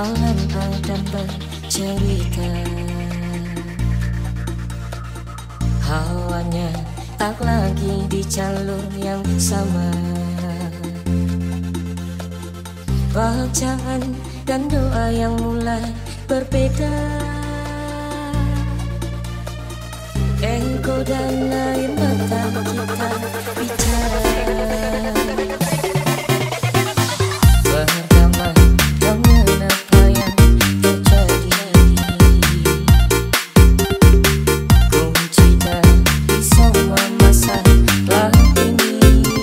malam akan bercerita. Hawanya tak lagi di jalur yang sama. Bacaan dan doa yang mulai berbeda. Ego dan air mata kita bicara. Berdamai dengan apa yang terjadi. Kunci dari semua masalah ini.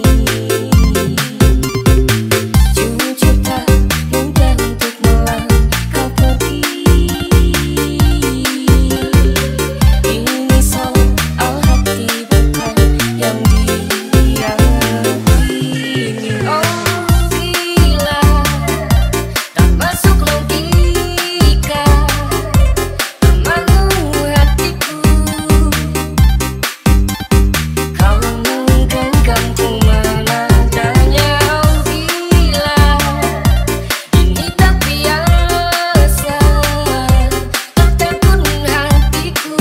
Jujur tak mudah untuk melangkah pergi. Ini soal hati bukan yang diyakini. Oh, bila tak masuk logika, membangun hatiku. Kau menggenggamku menandanya. Oh, bila ini tak biasa, tertegun hatiku.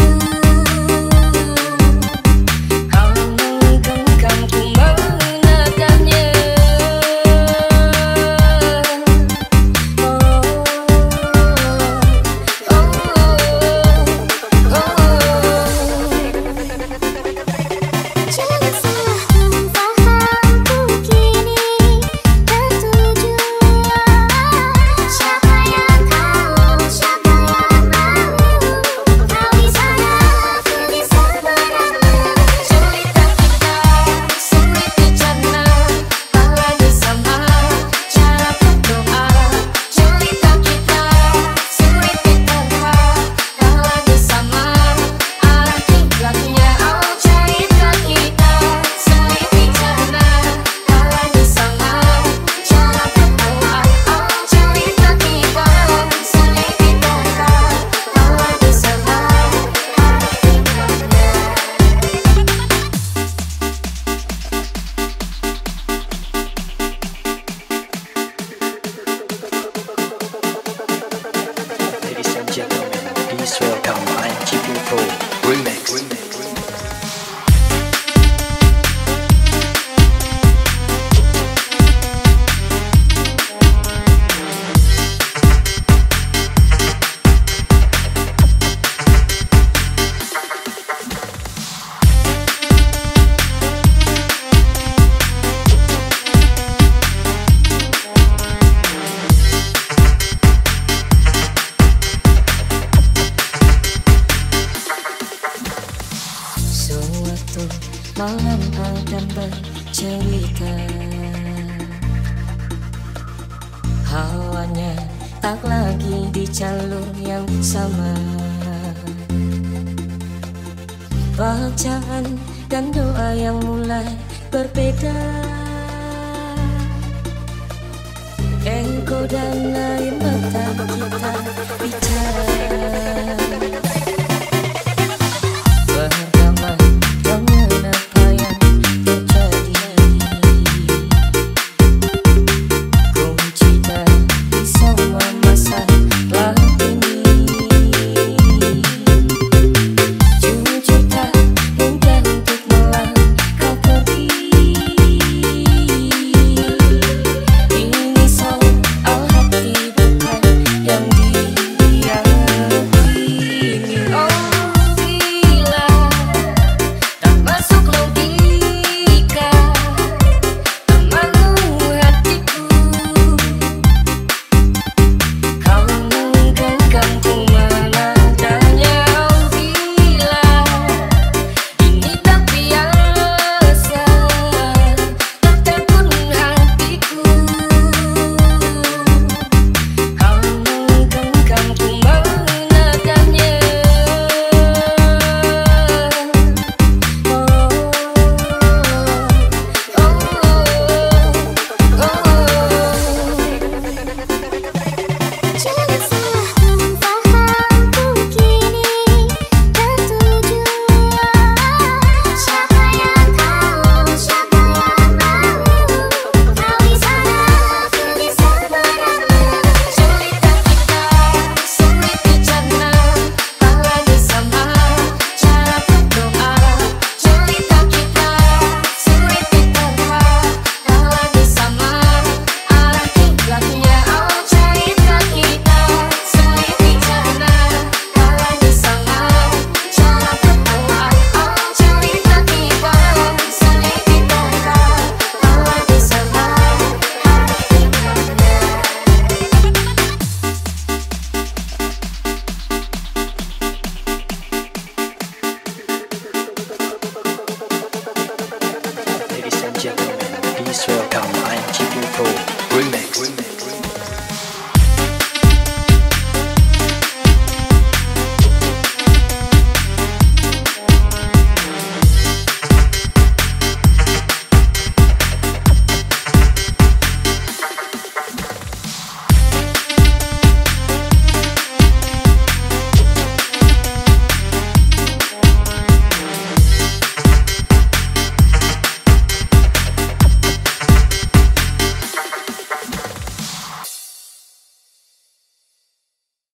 Kau menggenggamku menandanya. Jangan salah memfahamku kini bertujuan. Siapa yang tahu, siapa yang mau. Kau di sana, aku di seberangmu. Cerita kita sulit dicerna, tak lagi sama cara berdoa. Cerita kita sulit diterka, tak lagi sama akibatnya. Oh, cerita kita sulit dicerna, tak lagi sama cara berdoa. Oh, cerita kita sulit diterka, tak lagi sama akibatnya. Ladies and gentlemen, please welcome INGP Pro Remix. Suatu malam akan bercerita. Hawanya tak lagi di jalur yang sama. Bacaan dan doa yang mulai berbeda. Ego dan air mata